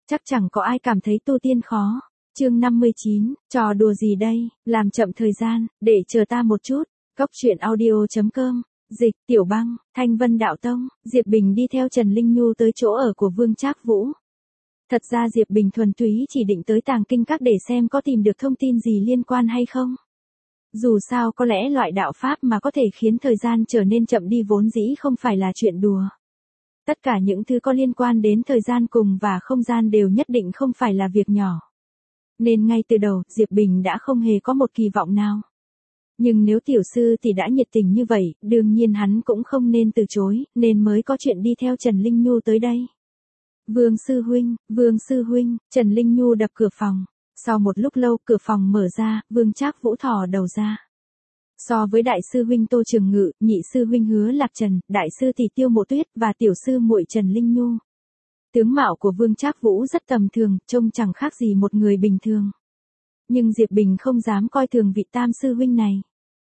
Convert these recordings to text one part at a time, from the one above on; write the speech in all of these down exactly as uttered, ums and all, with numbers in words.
Chắc chẳng có ai cảm thấy tu tiên khó. Chương năm mươi chín, trò đùa gì đây, làm chậm thời gian, để chờ ta một chút. Cốc truyện audio chấm com, dịch, Tiểu Băng, Thanh Vân Đạo Tông, Diệp Bình đi theo Trần Linh Nhu tới chỗ ở của Vương Trác Vũ. Thật ra Diệp Bình thuần túy chỉ định tới Tàng Kinh Các để xem có tìm được thông tin gì liên quan hay không. Dù sao có lẽ loại đạo pháp mà có thể khiến thời gian trở nên chậm đi vốn dĩ không phải là chuyện đùa. Tất cả những thứ có liên quan đến thời gian cùng và không gian đều nhất định không phải là việc nhỏ. Nên ngay từ đầu, Diệp Bình đã không hề có một kỳ vọng nào. Nhưng nếu tiểu sư thì đã nhiệt tình như vậy, đương nhiên hắn cũng không nên từ chối, nên mới có chuyện đi theo Trần Linh Nhu tới đây. Vương sư huynh, Vương sư huynh, Trần Linh Nhu đập cửa phòng. Sau một lúc lâu, cửa phòng mở ra, Vương Trác Vũ thò đầu ra. So với đại sư huynh Tô Trường Ngự, nhị sư huynh Hứa Lạc Trần, đại sư thì Tiêu Mộ Tuyết và tiểu sư muội Trần Linh Nhu. Tướng mạo của Vương Trác Vũ rất tầm thường, trông chẳng khác gì một người bình thường. Nhưng Diệp Bình không dám coi thường vị tam sư huynh này.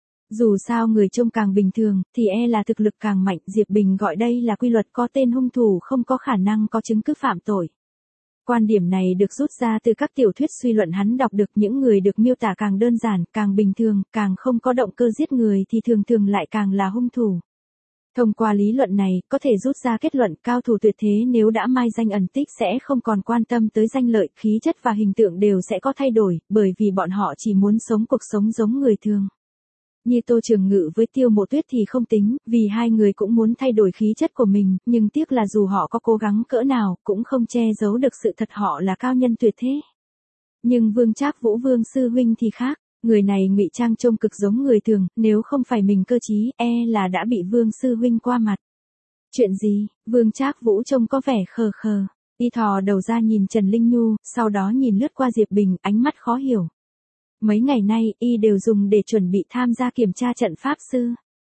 Dù sao người trông càng bình thường, thì e là thực lực càng mạnh, Diệp Bình gọi đây là quy luật có tên hung thủ không có khả năng có chứng cứ phạm tội. Quan điểm này được rút ra từ các tiểu thuyết suy luận hắn đọc được, những người được miêu tả càng đơn giản, càng bình thường, càng không có động cơ giết người thì thường thường lại càng là hung thủ. Thông qua lý luận này, có thể rút ra kết luận cao thủ tuyệt thế nếu đã mai danh ẩn tích sẽ không còn quan tâm tới danh lợi, khí chất và hình tượng đều sẽ có thay đổi, bởi vì bọn họ chỉ muốn sống cuộc sống giống người thường. Như Tô Trường Ngự với Tiêu Mộ Tuyết thì không tính, vì hai người cũng muốn thay đổi khí chất của mình, nhưng tiếc là dù họ có cố gắng cỡ nào, cũng không che giấu được sự thật họ là cao nhân tuyệt thế. Nhưng Vương Trác Vũ Vương sư huynh thì khác, người này ngụy trang trông cực giống người thường, nếu không phải mình cơ trí, e là đã bị Vương sư huynh qua mặt. Chuyện gì? Vương Trác Vũ trông có vẻ khờ khờ, y thò đầu ra nhìn Trần Linh Nhu, sau đó nhìn lướt qua Diệp Bình, ánh mắt khó hiểu. Mấy ngày nay, y đều dùng để chuẩn bị tham gia kiểm tra trận pháp sư.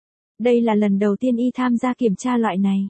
Đây là lần đầu tiên y tham gia kiểm tra loại này.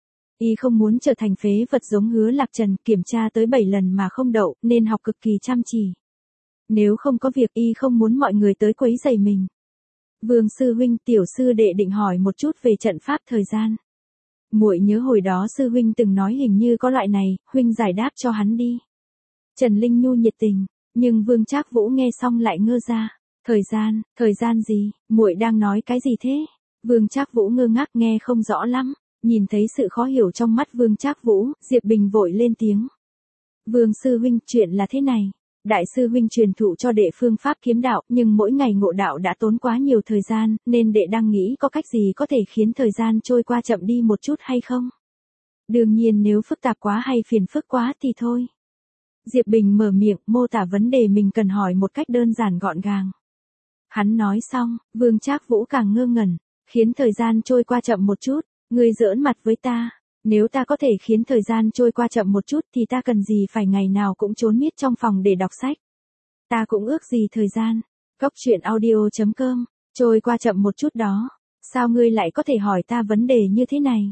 Y không muốn trở thành phế vật giống Hứa Lạc Trần, kiểm tra tới bảy lần mà không đậu, nên học cực kỳ chăm chỉ. Nếu không có việc, y không muốn mọi người tới quấy rầy mình. Vương sư huynh, tiểu sư đệ định hỏi một chút về trận pháp thời gian. Muội nhớ hồi đó sư huynh từng nói hình như có loại này, huynh giải đáp cho hắn đi. Trần Linh Nhu nhiệt tình. Nhưng Vương Trác Vũ nghe xong lại ngơ ra. Thời gian, thời gian gì, muội đang nói cái gì thế? Vương Trác Vũ ngơ ngác nghe không rõ lắm. Nhìn thấy sự khó hiểu trong mắt Vương Trác Vũ, Diệp Bình vội lên tiếng. Vương sư huynh, chuyện là thế này. Đại sư huynh truyền thụ cho đệ phương pháp kiếm đạo, nhưng mỗi ngày ngộ đạo đã tốn quá nhiều thời gian, nên đệ đang nghĩ có cách gì có thể khiến thời gian trôi qua chậm đi một chút hay không? Đương nhiên nếu phức tạp quá hay phiền phức quá thì thôi. Diệp Bình mở miệng, mô tả vấn đề mình cần hỏi một cách đơn giản gọn gàng. Hắn nói xong, Vương Trác Vũ càng ngơ ngẩn, khiến thời gian trôi qua chậm một chút, ngươi giỡn mặt với ta, nếu ta có thể khiến thời gian trôi qua chậm một chút thì ta cần gì phải ngày nào cũng trốn miết trong phòng để đọc sách. Ta cũng ước gì thời gian. Cốc truyện audio chấm com, trôi qua chậm một chút đó, sao ngươi lại có thể hỏi ta vấn đề như thế này?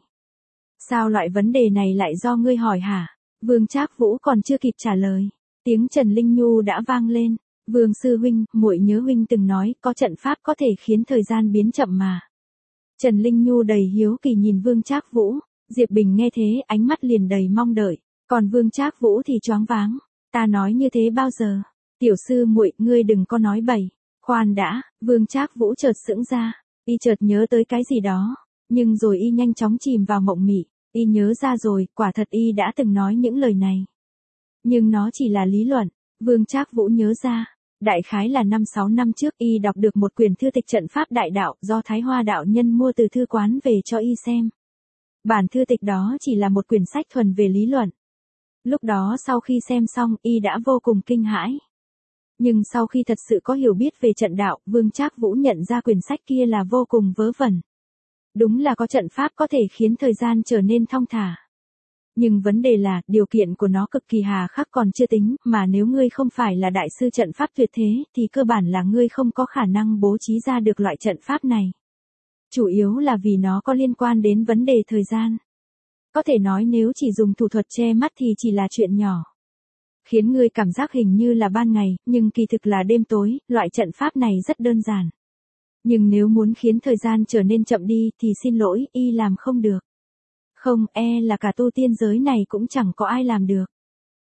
Sao loại vấn đề này lại do ngươi hỏi hả? Vương Trác Vũ còn chưa kịp trả lời, tiếng Trần Linh Nhu đã vang lên. Vương sư huynh, muội nhớ huynh từng nói có trận pháp có thể khiến thời gian biến chậm mà. Trần Linh Nhu đầy hiếu kỳ nhìn Vương Trác Vũ. Diệp Bình nghe thế, ánh mắt liền đầy mong đợi, còn Vương Trác Vũ thì choáng váng. Ta nói như thế bao giờ? Tiểu sư muội, ngươi đừng có nói bậy. Khoan đã, Vương Trác Vũ chợt sững ra, y chợt nhớ tới cái gì đó, nhưng rồi y nhanh chóng chìm vào mộng mị. Y nhớ ra rồi, quả thật y đã từng nói những lời này. Nhưng nó chỉ là lý luận. Vương Trác Vũ nhớ ra, đại khái là năm sáu năm trước y đọc được một quyển thư tịch trận pháp đại đạo do Thái Hoa đạo nhân mua từ thư quán về cho y xem. Bản thư tịch đó chỉ là một quyển sách thuần về lý luận. Lúc đó sau khi xem xong y đã vô cùng kinh hãi. Nhưng sau khi thật sự có hiểu biết về trận đạo, Vương Trác Vũ nhận ra quyển sách kia là vô cùng vớ vẩn. Đúng là có trận pháp có thể khiến thời gian trở nên thong thả. Nhưng vấn đề là, điều kiện của nó cực kỳ hà khắc còn chưa tính, mà nếu ngươi không phải là đại sư trận pháp tuyệt thế, thì cơ bản là ngươi không có khả năng bố trí ra được loại trận pháp này. Chủ yếu là vì nó có liên quan đến vấn đề thời gian. Có thể nói nếu chỉ dùng thủ thuật che mắt thì chỉ là chuyện nhỏ. Khiến ngươi cảm giác hình như là ban ngày, nhưng kỳ thực là đêm tối, loại trận pháp này rất đơn giản. Nhưng nếu muốn khiến thời gian trở nên chậm đi thì xin lỗi, y làm không được. Không, e là cả tu tiên giới này cũng chẳng có ai làm được.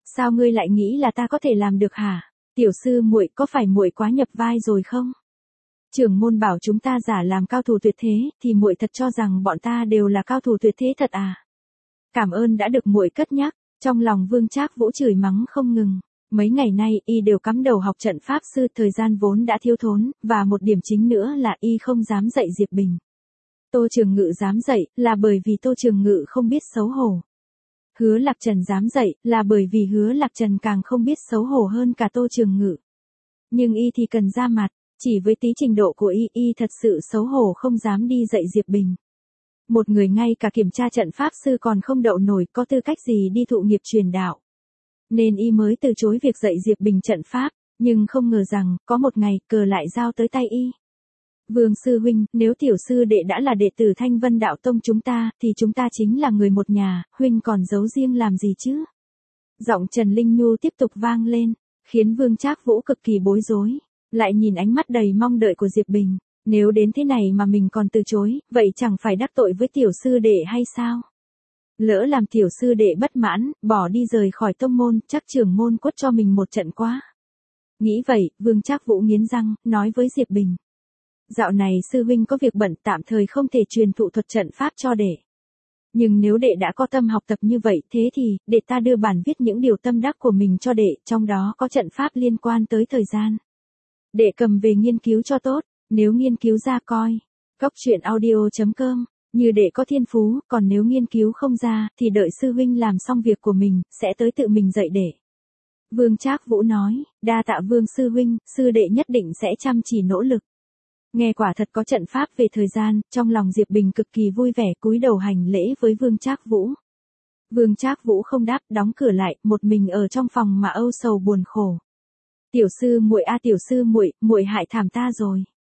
Sao ngươi lại nghĩ là ta có thể làm được hả? Tiểu sư muội, có phải muội quá nhập vai rồi không? Trưởng môn bảo chúng ta giả làm cao thủ tuyệt thế, thì muội thật cho rằng bọn ta đều là cao thủ tuyệt thế thật à? Cảm ơn đã được muội cất nhắc. Trong lòng Vương Trác Vũ chửi mắng không ngừng. Mấy ngày nay y đều cắm đầu học trận pháp sư, thời gian vốn đã thiếu thốn, và một điểm chính nữa là y không dám dạy Diệp Bình. Tô Trường Ngự dám dạy, là bởi vì Tô Trường Ngự không biết xấu hổ. Hứa Lạc Trần dám dạy, là bởi vì Hứa Lạc Trần càng không biết xấu hổ hơn cả Tô Trường Ngự. Nhưng y thì cần ra mặt, chỉ với tí trình độ của y, y thật sự xấu hổ không dám đi dạy Diệp Bình. Một người ngay cả kiểm tra trận pháp sư còn không đậu nổi, có tư cách gì đi thụ nghiệp truyền đạo. Nên y mới từ chối việc dạy Diệp Bình trận pháp, nhưng không ngờ rằng, có một ngày, cờ lại giao tới tay y. Vương sư huynh, nếu tiểu sư đệ đã là đệ tử Thanh Vân Đạo Tông chúng ta, thì chúng ta chính là người một nhà, huynh còn giấu riêng làm gì chứ? Giọng Trần Linh Nhu tiếp tục vang lên, khiến Vương Trác Vũ cực kỳ bối rối, lại nhìn ánh mắt đầy mong đợi của Diệp Bình. Nếu đến thế này mà mình còn từ chối, vậy chẳng phải đắc tội với tiểu sư đệ hay sao? Lỡ làm tiểu sư đệ bất mãn, bỏ đi rời khỏi tông môn, chắc trưởng môn quất cho mình một trận quá. Nghĩ vậy, Vương Trác Vũ nghiến răng, nói với Diệp Bình. Dạo này sư huynh có việc bận, tạm thời không thể truyền thụ thuật trận pháp cho đệ. Nhưng nếu đệ đã có tâm học tập như vậy, thế thì, đệ ta đưa bản viết những điều tâm đắc của mình cho đệ, trong đó có trận pháp liên quan tới thời gian. Đệ cầm về nghiên cứu cho tốt, nếu nghiên cứu ra coi. Cốc truyện audio chấm com, như đệ có thiên phú, còn nếu nghiên cứu không ra, thì đợi sư huynh làm xong việc của mình, sẽ tới tự mình dạy đệ. Vương Trác Vũ nói, đa tạ Vương sư huynh, sư đệ nhất định sẽ chăm chỉ nỗ lực. Nghe quả thật có trận pháp về thời gian, trong lòng Diệp Bình cực kỳ vui vẻ, cúi đầu hành lễ với Vương Trác Vũ. Vương Trác Vũ không đáp, đóng cửa lại, một mình ở trong phòng mà âu sầu buồn khổ. Tiểu sư muội a tiểu sư muội, muội hại thảm ta rồi.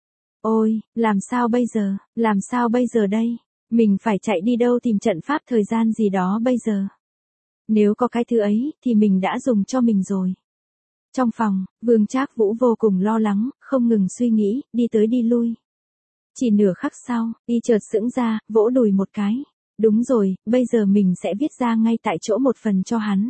Ôi, làm sao bây giờ, làm sao bây giờ đây? Mình phải chạy đi đâu tìm trận pháp thời gian gì đó bây giờ? Nếu có cái thứ ấy, thì mình đã dùng cho mình rồi. Trong phòng, Vương Trác Vũ vô cùng lo lắng, không ngừng suy nghĩ, đi tới đi lui. Chỉ nửa khắc sau, y chợt sững ra, vỗ đùi một cái. Đúng rồi, bây giờ mình sẽ viết ra ngay tại chỗ một phần cho hắn.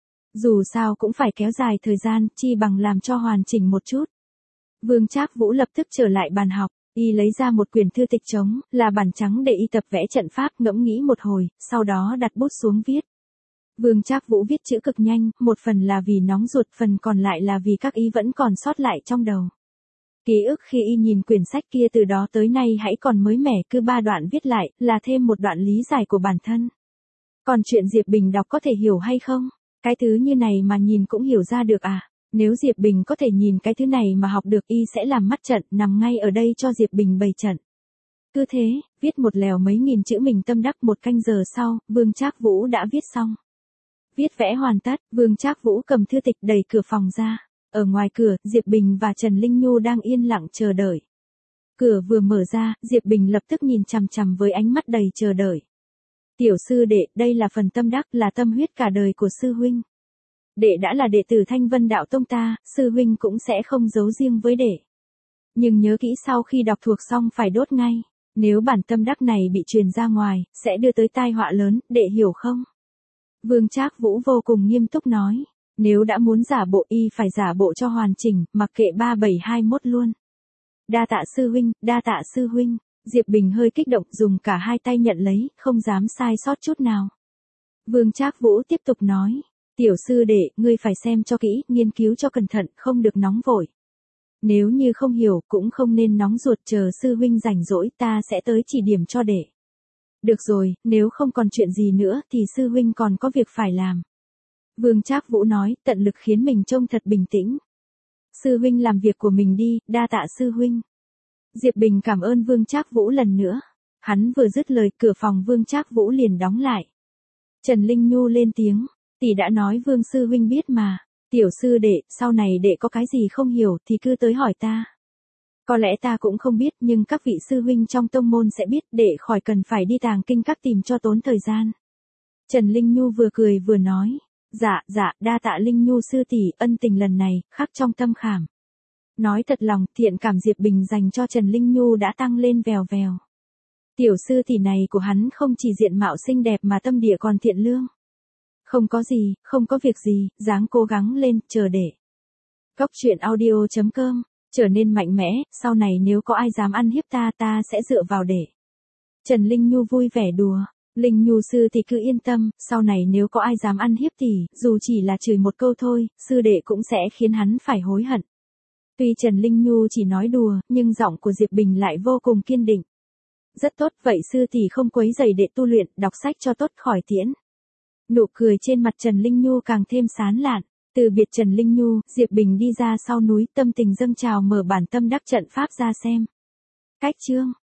Dù sao cũng phải kéo dài thời gian, chi bằng làm cho hoàn chỉnh một chút. Vương Trác Vũ lập tức trở lại bàn học, y lấy ra một quyển thư tịch trống, là bản trắng để y tập vẽ trận pháp, ngẫm nghĩ một hồi, sau đó đặt bút xuống viết. Vương Trác Vũ viết chữ cực nhanh, một phần là vì nóng ruột, phần còn lại là vì các ý vẫn còn sót lại trong đầu. Ký ức khi y nhìn quyển sách kia từ đó tới nay hãy còn mới mẻ, cứ ba đoạn viết lại, là thêm một đoạn lý giải của bản thân. Còn chuyện Diệp Bình đọc có thể hiểu hay không? Cái thứ như này mà nhìn cũng hiểu ra được à? Nếu Diệp Bình có thể nhìn cái thứ này mà học được, y sẽ làm mắt trận, nằm ngay ở đây cho Diệp Bình bày trận. Cứ thế, viết một lèo mấy nghìn chữ mình tâm đắc, một canh giờ sau, Vương Trác Vũ đã viết xong. Viết vẽ hoàn tất, Vương Trác Vũ cầm thư tịch đẩy cửa phòng ra. Ở ngoài cửa, Diệp Bình và Trần Linh Nhu đang yên lặng chờ đợi. Cửa vừa mở ra, Diệp Bình lập tức nhìn chằm chằm với ánh mắt đầy chờ đợi. Tiểu sư đệ, đây là phần tâm đắc, là tâm huyết cả đời của sư huynh. Đệ đã là đệ tử Thanh Vân Đạo Tông ta, sư huynh cũng sẽ không giấu riêng với đệ. Nhưng nhớ kỹ sau khi đọc thuộc xong phải đốt ngay. Nếu bản tâm đắc này bị truyền ra ngoài, sẽ đưa tới tai họa lớn, đệ hiểu không? Vương Trác Vũ vô cùng nghiêm túc nói. Nếu đã muốn giả bộ, y phải giả bộ cho hoàn chỉnh, mặc kệ ba bảy hai mốt luôn. Đa tạ sư huynh, đa tạ sư huynh. Diệp Bình hơi kích động, dùng cả hai tay nhận lấy, không dám sai sót chút nào. Vương Trác Vũ tiếp tục nói. Tiểu sư đệ, ngươi phải xem cho kỹ, nghiên cứu cho cẩn thận, không được nóng vội. Nếu như không hiểu, cũng không nên nóng ruột, chờ sư huynh rảnh rỗi, ta sẽ tới chỉ điểm cho đệ. Được rồi, nếu không còn chuyện gì nữa, thì sư huynh còn có việc phải làm. Vương Trác Vũ nói, tận lực khiến mình trông thật bình tĩnh. Sư huynh làm việc của mình đi, đa tạ sư huynh. Diệp Bình cảm ơn Vương Trác Vũ lần nữa. Hắn vừa dứt lời, cửa phòng Vương Trác Vũ liền đóng lại. Trần Linh Nhu lên tiếng, tỷ đã nói Vương sư huynh biết mà. Tiểu sư đệ, sau này đệ có cái gì không hiểu thì cứ tới hỏi ta. Có lẽ ta cũng không biết, nhưng các vị sư huynh trong tông môn sẽ biết, đệ khỏi cần phải đi tàng kinh các tìm cho tốn thời gian. Trần Linh Nhu vừa cười vừa nói. Dạ, dạ, đa tạ Linh Nhu sư tỷ, ân tình lần này, khắc trong tâm khảm. Nói thật lòng, thiện cảm Diệp Bình dành cho Trần Linh Nhu đã tăng lên vèo vèo. Tiểu sư tỷ này của hắn không chỉ diện mạo xinh đẹp mà tâm địa còn thiện lương. Không có gì, không có việc gì, dáng cố gắng lên, chờ để. Góc chuyện audio chấm com, trở nên mạnh mẽ, sau này nếu có ai dám ăn hiếp ta ta sẽ dựa vào để. Trần Linh Nhu vui vẻ đùa. Linh Nhu sư thì cứ yên tâm, sau này nếu có ai dám ăn hiếp thì, dù chỉ là chửi một câu thôi, sư đệ cũng sẽ khiến hắn phải hối hận. Tuy Trần Linh Nhu chỉ nói đùa, nhưng giọng của Diệp Bình lại vô cùng kiên định. Rất tốt, vậy sư tỷ không quấy rầy đệ tu luyện, đọc sách cho tốt khỏi tiễn. Nụ cười trên mặt Trần Linh Nhu càng thêm sán lạn. Từ biệt Trần Linh Nhu, Diệp Bình đi ra sau núi, tâm tình dâng trào mở bản tâm đắc trận pháp ra xem. Cách chương